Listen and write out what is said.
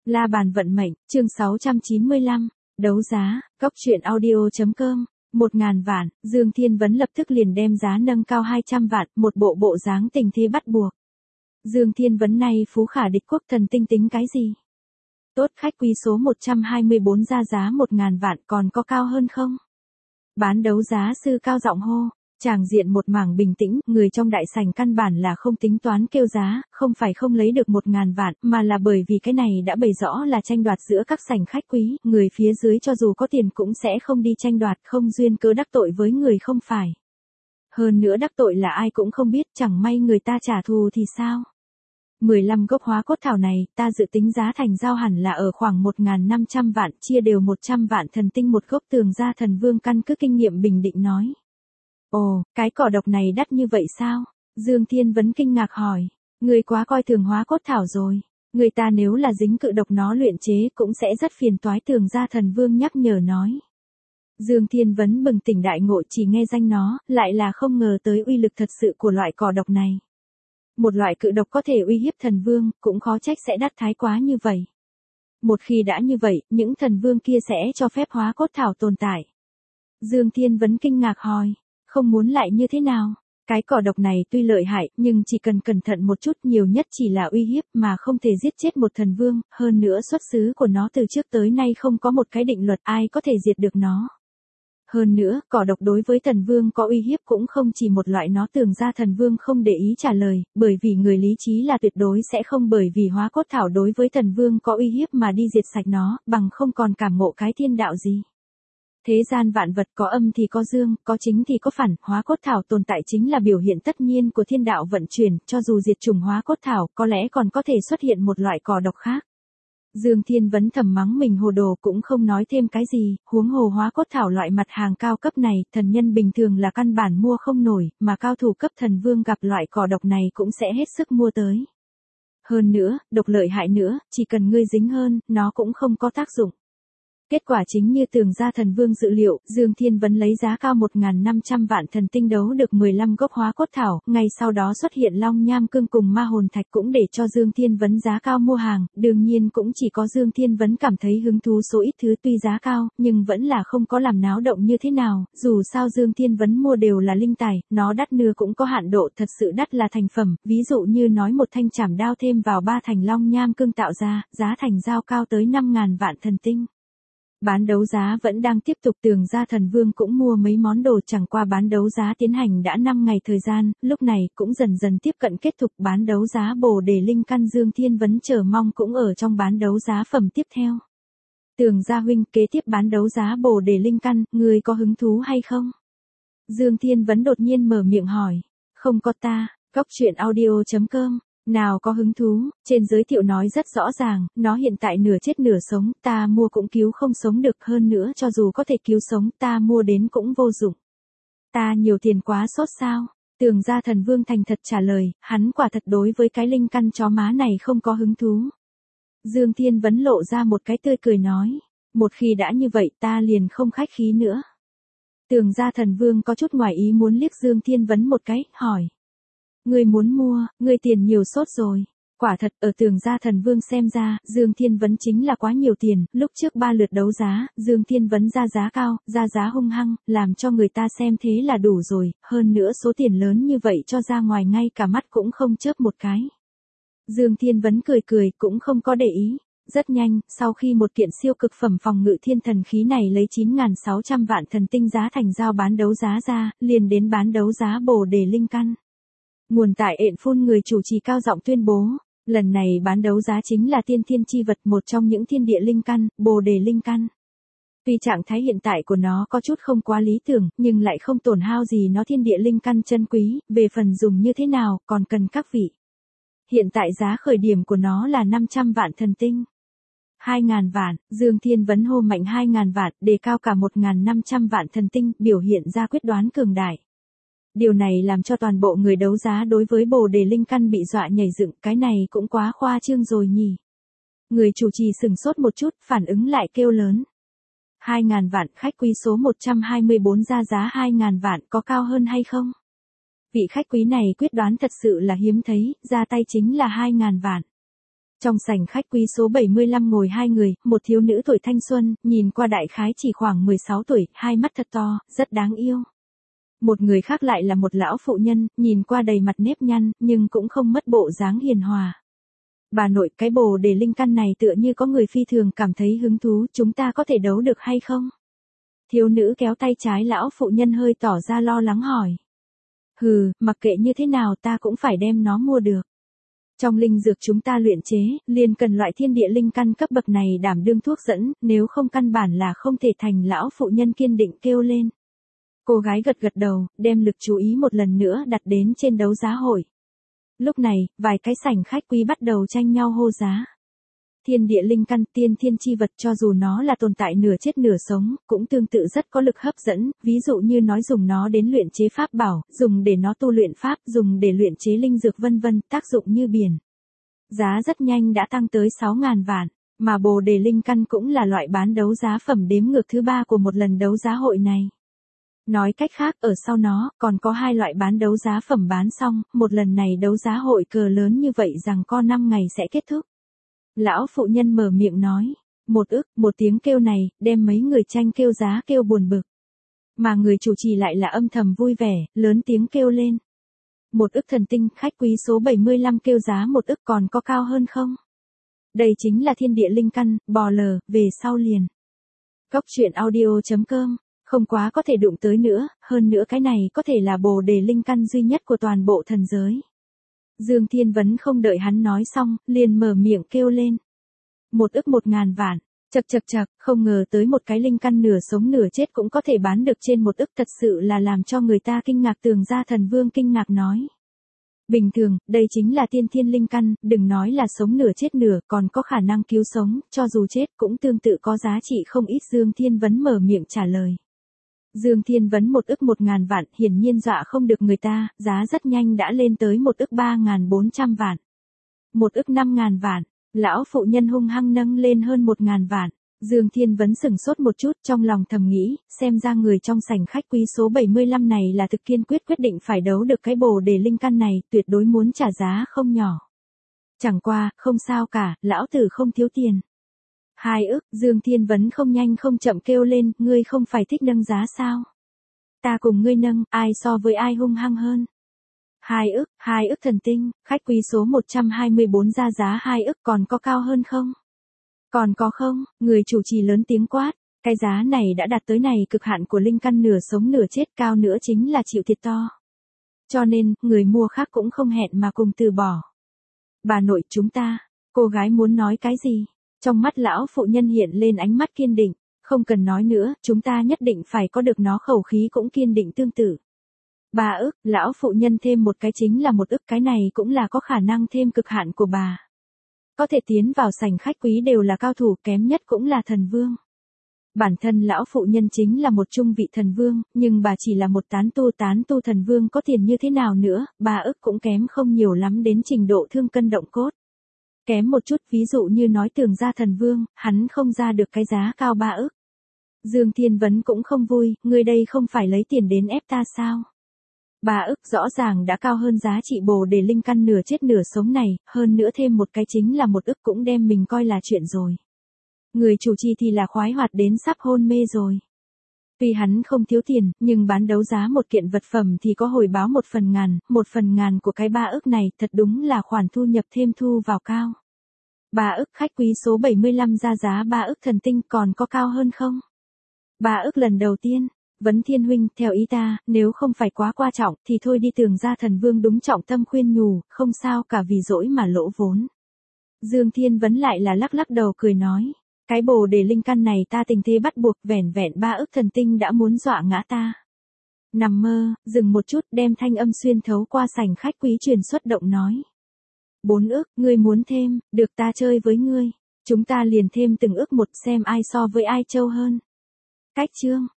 La bàn vận mệnh, chương 695, đấu giá, góc truyện audio.com, 1.000 vạn, Dương Thiên Vấn lập tức liền đem giá nâng cao 200 vạn, một bộ dáng tình thế bắt buộc. Dương Thiên Vấn này phú khả địch quốc thần tinh tính cái gì? Tốt, khách quý số 124 ra giá 1.000 vạn, còn có cao hơn không? Bán đấu giá sư cao giọng hô. Tràng diện một mảng bình tĩnh, người trong đại sảnh căn bản là không tính toán kêu giá, không phải không lấy được 1.000 vạn, mà là bởi vì cái này đã bày rõ là tranh đoạt giữa các sảnh khách quý, người phía dưới cho dù có tiền cũng sẽ không đi tranh đoạt, không duyên cớ đắc tội với người không phải. Hơn nữa đắc tội là ai cũng không biết, chẳng may người ta trả thù thì sao? 15 gốc hóa cốt thảo này, ta dự tính giá thành giao hẳn là ở khoảng 1.500 vạn, chia đều 100 vạn thần tinh một gốc. Tường gia thần vương căn cứ kinh nghiệm bình định nói. Ồ, cái cỏ độc này đắt như vậy sao? Dương Thiên Vấn kinh ngạc hỏi. Người quá coi thường hóa cốt thảo rồi. Người ta nếu là dính cự độc nó luyện chế cũng sẽ rất phiền toái. Tường gia thần vương nhắc nhở nói. Dương Thiên Vấn bừng tỉnh đại ngộ, chỉ nghe danh nó, lại là không ngờ tới uy lực thật sự của loại cỏ độc này. Một loại cự độc có thể uy hiếp thần vương, cũng khó trách sẽ đắt thái quá như vậy. Một khi đã như vậy, những thần vương kia sẽ cho phép hóa cốt thảo tồn tại. Dương Thiên Vấn kinh ngạc hỏi. Không muốn lại như thế nào? Cái cỏ độc này tuy lợi hại, nhưng chỉ cần cẩn thận một chút, nhiều nhất chỉ là uy hiếp mà không thể giết chết một thần vương, hơn nữa xuất xứ của nó từ trước tới nay không có một cái định luật ai có thể diệt được nó. Hơn nữa, cỏ độc đối với thần vương có uy hiếp cũng không chỉ một loại. Nó Tường gia thần vương không để ý trả lời, bởi vì người lý trí là tuyệt đối sẽ không bởi vì hóa cốt thảo đối với thần vương có uy hiếp mà đi diệt sạch nó, bằng không còn cảm ngộ cái thiên đạo gì. Thế gian vạn vật có âm thì có dương, có chính thì có phản, hóa cốt thảo tồn tại chính là biểu hiện tất nhiên của thiên đạo vận chuyển, cho dù diệt trùng hóa cốt thảo, có lẽ còn có thể xuất hiện một loại cỏ độc khác. Dương Thiên Vấn thầm mắng mình hồ đồ, cũng không nói thêm cái gì, huống hồ hóa cốt thảo loại mặt hàng cao cấp này, thần nhân bình thường là căn bản mua không nổi, mà cao thủ cấp thần vương gặp loại cỏ độc này cũng sẽ hết sức mua tới. Hơn nữa, độc lợi hại nữa, chỉ cần ngươi dính hơn, nó cũng không có tác dụng. Kết quả chính như Tường gia thần vương dự liệu, Dương Thiên Vấn lấy giá cao 1.500 vạn thần tinh đấu được 15 gốc hóa cốt thảo, ngay sau đó xuất hiện long nham cương cùng ma hồn thạch cũng để cho Dương Thiên Vấn giá cao mua hàng, đương nhiên cũng chỉ có Dương Thiên Vấn cảm thấy hứng thú. Số ít thứ tuy giá cao, nhưng vẫn là không có làm náo động như thế nào, dù sao Dương Thiên Vấn mua đều là linh tài, nó đắt nưa cũng có hạn độ, thật sự đắt là thành phẩm, ví dụ như nói một thanh chảm đao thêm vào 3 thành long nham cương tạo ra, giá thành giao cao tới 5.000 vạn thần tinh. Bán đấu giá vẫn đang tiếp tục. Tường gia thần vương cũng mua mấy món đồ, chẳng qua bán đấu giá tiến hành đã 5 ngày thời gian, lúc này cũng dần dần tiếp cận kết thúc. Bán đấu giá bồ đề linh căn, Dương Thiên Vấn chờ mong cũng ở trong bán đấu giá phẩm tiếp theo. Tường gia huynh, kế tiếp bán đấu giá bồ đề linh căn, người có hứng thú hay không? Dương Thiên Vấn đột nhiên mở miệng hỏi. Không có ta, góc truyện audio.com. Nào có hứng thú, trên giới thiệu nói rất rõ ràng, nó hiện tại nửa chết nửa sống, ta mua cũng cứu không sống được, hơn nữa cho dù có thể cứu sống, ta mua đến cũng vô dụng. Ta nhiều tiền quá sốt sao? Tường gia thần vương thành thật trả lời, hắn quả thật đối với cái linh căn chó má này không có hứng thú. Dương Thiên Vấn lộ ra một cái tươi cười nói, một khi đã như vậy ta liền không khách khí nữa. Tường gia thần vương có chút ngoài ý muốn liếc Dương Thiên Vấn một cái, hỏi. Ngươi muốn mua, ngươi tiền nhiều sốt rồi. Quả thật, ở Tường gia thần vương xem ra, Dương Thiên Vấn chính là quá nhiều tiền, lúc trước 3 lượt đấu giá, Dương Thiên Vấn ra giá cao, ra giá hung hăng, làm cho người ta xem thế là đủ rồi, hơn nữa số tiền lớn như vậy cho ra ngoài ngay cả mắt cũng không chớp một cái. Dương Thiên Vấn cười cười, cũng không có để ý. Rất nhanh, sau khi một kiện siêu cực phẩm phòng ngự thiên thần khí này lấy 9.600 vạn thần tinh giá thành giao bán đấu giá ra, liền đến bán đấu giá bồ đề linh căn. Nguồn tại ện phun người chủ trì cao giọng tuyên bố, lần này bán đấu giá chính là tiên thiên chi vật, một trong những thiên địa linh căn, bồ đề linh căn. Tuy trạng thái hiện tại của nó có chút không quá lý tưởng, nhưng lại không tổn hao gì nó thiên địa linh căn chân quý, về phần dùng như thế nào, còn cần các vị. Hiện tại giá khởi điểm của nó là 500 vạn thần tinh. 2.000 vạn, Dương Thiên Vấn hô mạnh 2.000 vạn, đề cao cả 1.500 vạn thần tinh, biểu hiện ra quyết đoán cường đại. Điều này làm cho toàn bộ người đấu giá đối với bồ đề linh căn bị dọa nhảy dựng, cái này cũng quá khoa trương rồi nhỉ. Người chủ trì sửng sốt một chút, phản ứng lại kêu lớn. 2.000 vạn, khách quý số 124 ra giá 2.000 vạn, có cao hơn hay không? Vị khách quý này quyết đoán thật sự là hiếm thấy, ra tay chính là 2.000 vạn. Trong sảnh khách quý số 75 ngồi hai người, một thiếu nữ tuổi thanh xuân, nhìn qua đại khái chỉ khoảng 16 tuổi, hai mắt thật to, rất đáng yêu. Một người khác lại là một lão phụ nhân, nhìn qua đầy mặt nếp nhăn, nhưng cũng không mất bộ dáng hiền hòa. Bà nội, cái bồ đề linh căn này tựa như có người phi thường cảm thấy hứng thú, chúng ta có thể đấu được hay không? Thiếu nữ kéo tay trái lão phụ nhân hơi tỏ ra lo lắng hỏi. Hừ, mặc kệ như thế nào ta cũng phải đem nó mua được. Trong linh dược chúng ta luyện chế, liền cần loại thiên địa linh căn cấp bậc này đảm đương thuốc dẫn, nếu không căn bản là không thể thành, lão phụ nhân kiên định kêu lên. Cô gái gật gật đầu, đem lực chú ý một lần nữa đặt đến trên đấu giá hội. Lúc này, vài cái sảnh khách quý bắt đầu tranh nhau hô giá. Thiên địa linh căn, tiên thiên chi vật, cho dù nó là tồn tại nửa chết nửa sống, cũng tương tự rất có lực hấp dẫn, ví dụ như nói dùng nó đến luyện chế pháp bảo, dùng để nó tu luyện pháp, dùng để luyện chế linh dược vân vân, tác dụng như biển. Giá rất nhanh đã tăng tới 6.000 vạn, mà bồ đề linh căn cũng là loại bán đấu giá phẩm đếm ngược thứ 3 của một lần đấu giá hội này. Nói cách khác, ở sau nó, còn có 2 loại bán đấu giá phẩm bán xong, một lần này đấu giá hội cờ lớn như vậy rằng có 5 ngày sẽ kết thúc. Lão phụ nhân mở miệng nói, một tiếng kêu này, đem mấy người tranh kêu giá kêu buồn bực. Mà người chủ trì lại là âm thầm vui vẻ, lớn tiếng kêu lên. 1 ức thần tinh, khách quý số 75 kêu giá 1 ức, còn có cao hơn không? Đây chính là thiên địa linh căn, bò lờ, về sau liền. Cóc truyện audio.com, không quá có thể đụng tới nữa, hơn nữa cái này có thể là bồ đề linh căn duy nhất của toàn bộ thần giới. Dương Thiên Vấn không đợi hắn nói xong, liền mở miệng kêu lên. 1 ức 1.000 vạn, chậc, không ngờ tới một cái linh căn nửa sống nửa chết cũng có thể bán được trên 1 ức, thật sự là làm cho người ta kinh ngạc. Tường gia thần vương kinh ngạc nói. Bình thường, đây chính là tiên thiên linh căn, đừng nói là sống nửa chết nửa, còn có khả năng cứu sống, cho dù chết cũng tương tự có giá trị không ít. Dương Thiên Vấn mở miệng trả lời. Dương Thiên Vấn 1 ức 1.000 vạn, hiển nhiên dọa không được người ta, giá rất nhanh đã lên tới 1 ức 3.400 vạn. 1 ức 5.000 vạn, lão phụ nhân hung hăng nâng lên hơn 1.000 vạn. Dương Thiên Vấn sửng sốt một chút, trong lòng thầm nghĩ, xem ra người trong sảnh khách quý số 75 này là thực kiên quyết định phải đấu được cái bồ đề linh căn này, tuyệt đối muốn trả giá không nhỏ. Chẳng qua, không sao cả, lão tử không thiếu tiền. 2 ức, Dương Thiên Vấn không nhanh không chậm kêu lên, ngươi không phải thích nâng giá sao? Ta cùng ngươi nâng, ai so với ai hung hăng hơn? 2 ức thần tinh, khách quý số 124 ra giá 2 ức, còn có cao hơn không? Còn có không? Người chủ trì lớn tiếng quát, cái giá này đã đạt tới này cực hạn của linh căn nửa sống nửa chết, cao nữa chính là chịu thiệt to. Cho nên, người mua khác cũng không hẹn mà cùng từ bỏ. Bà nội chúng ta, cô gái muốn nói cái gì? Trong mắt lão phụ nhân hiện lên ánh mắt kiên định, không cần nói nữa, chúng ta nhất định phải có được nó. Khẩu khí cũng kiên định tương tự. 3 ức, lão phụ nhân thêm một cái chính là 1 ức, cái này cũng là có khả năng thêm cực hạn của bà. Có thể tiến vào sảnh khách quý đều là cao thủ, kém nhất cũng là thần vương. Bản thân lão phụ nhân chính là một trung vị thần vương, nhưng bà chỉ là một tán tu thần vương có tiền như thế nào nữa, 3 ức cũng kém không nhiều lắm đến trình độ thương cân động cốt. Kém một chút, ví dụ như nói Tường gia thần vương, hắn không ra được cái giá cao 3 ức. Dương Thiên Vấn cũng không vui, ngươi đây không phải lấy tiền đến ép ta sao? 3 ức rõ ràng đã cao hơn giá trị bồ đề linh căn nửa chết nửa sống này, hơn nữa thêm một cái chính là 1 ức cũng đem mình coi là chuyện rồi. Người chủ trì thì là khoái hoạt đến sắp hôn mê rồi. Tuy hắn không thiếu tiền, nhưng bán đấu giá một kiện vật phẩm thì có hồi báo 1/1000 của cái 3 ức này, thật đúng là khoản thu nhập thêm thu vào cao. 3 ức, khách quý số 75 ra giá 3 ức thần tinh, còn có cao hơn không? 3 ức lần đầu tiên. Vấn Thiên huynh, theo ý ta, nếu không phải quá quan trọng, thì thôi đi. Tường gia thần vương đúng trọng tâm khuyên nhủ, không sao cả vì dỗi mà lỗ vốn. Dương Thiên Vấn lại là lắc đầu cười nói, cái bồ đề linh căn này ta tình thế bắt buộc, vẻn 3 ức thần tinh đã muốn dọa ngã ta. Nằm mơ, dừng một chút, đem thanh âm xuyên thấu qua sảnh khách quý truyền xuất động nói. 4 ức, ngươi muốn thêm, được ta chơi với ngươi. Chúng ta liền thêm từng ức một, xem ai so với ai trâu hơn. Cách chương.